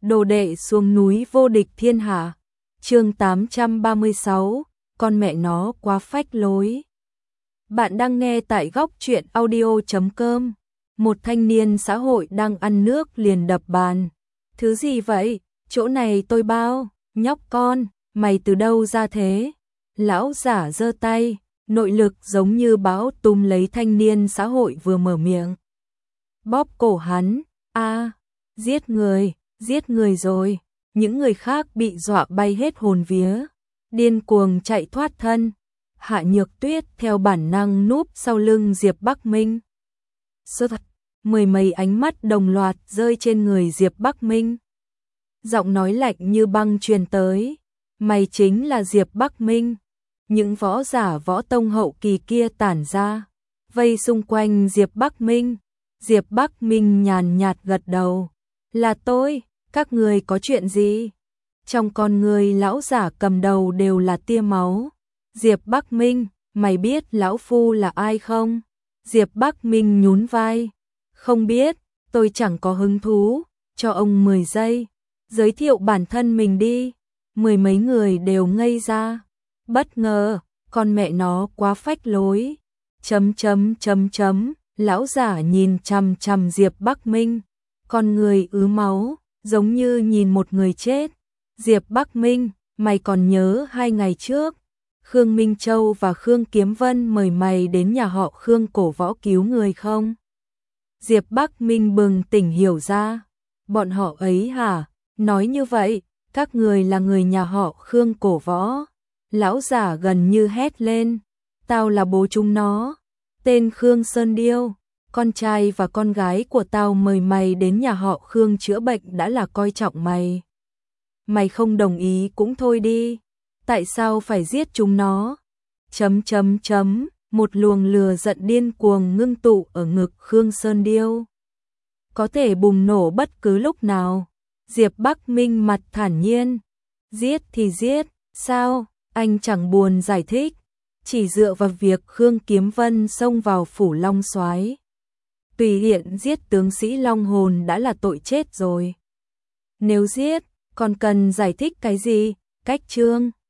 Đồ đệ xuống núi vô địch thiên hạ. Chương 836, con mẹ nó quá phách lối. Bạn đang nghe tại góc truyện audio.com. Một thanh niên xã hội đang ăn nước liền đập bàn. Thứ gì vậy? Chỗ này tôi bao. Nhóc con, mày từ đâu ra thế? Lão giả giơ tay, nội lực giống như bão tung lấy thanh niên xã hội vừa mở miệng. Bóp cổ hắn. Giết người rồi. Những người khác bị dọa bay hết hồn vía, điên cuồng chạy thoát thân. Hạ Nhược Tuyết theo bản năng núp sau lưng Diệp Bắc Minh. Mười mấy ánh mắt đồng loạt rơi trên người Diệp Bắc Minh. Giọng nói lạnh như băng truyền tới, mày chính là Diệp Bắc Minh. Những võ giả võ tông hậu kỳ kia tản ra, vây xung quanh Diệp Bắc Minh. Diệp Bắc Minh nhàn nhạt gật đầu. Là tôi, các người có chuyện gì? Trong con người lão giả cầm đầu đều là tia máu. Diệp Bắc Minh, mày biết lão phu là ai không? Diệp Bắc Minh nhún vai. Không biết, tôi chẳng có hứng thú, cho ông 10 giây. Giới thiệu bản thân mình đi. Mười mấy người đều ngây ra. Bất ngờ, con mẹ nó quá phách lối. Lão giả nhìn chằm chằm Diệp Bắc Minh. Con người ứ máu, giống như nhìn một người chết. Diệp Bắc Minh, mày còn nhớ 2 ngày trước, Khương Minh Châu và Khương Kiếm Vân mời mày đến nhà họ Khương cổ võ cứu người không? Diệp Bắc Minh bừng tỉnh hiểu ra. Bọn họ ấy hả? Nói như vậy, các người là người nhà họ Khương cổ võ. Lão giả gần như hét lên. Tao là bố chúng nó. Tên Khương Sơn Điêu. Con trai và con gái của tao mời mày đến nhà họ Khương chữa bệnh đã là coi trọng mày. Mày không đồng ý cũng thôi đi. Tại sao phải giết chúng nó? Một luồng lửa giận điên cuồng ngưng tụ ở ngực Khương Sơn Điêu. Có thể bùng nổ bất cứ lúc nào. Diệp Bắc Minh mặt thản nhiên. Giết thì giết, sao? Anh chẳng buồn giải thích. Chỉ dựa vào việc Khương Kiếm Vân xông vào phủ Long Soái, tùy tiện giết tướng sĩ Long Hồn đã là tội chết rồi. Nếu giết, còn cần giải thích cái gì? Cách chương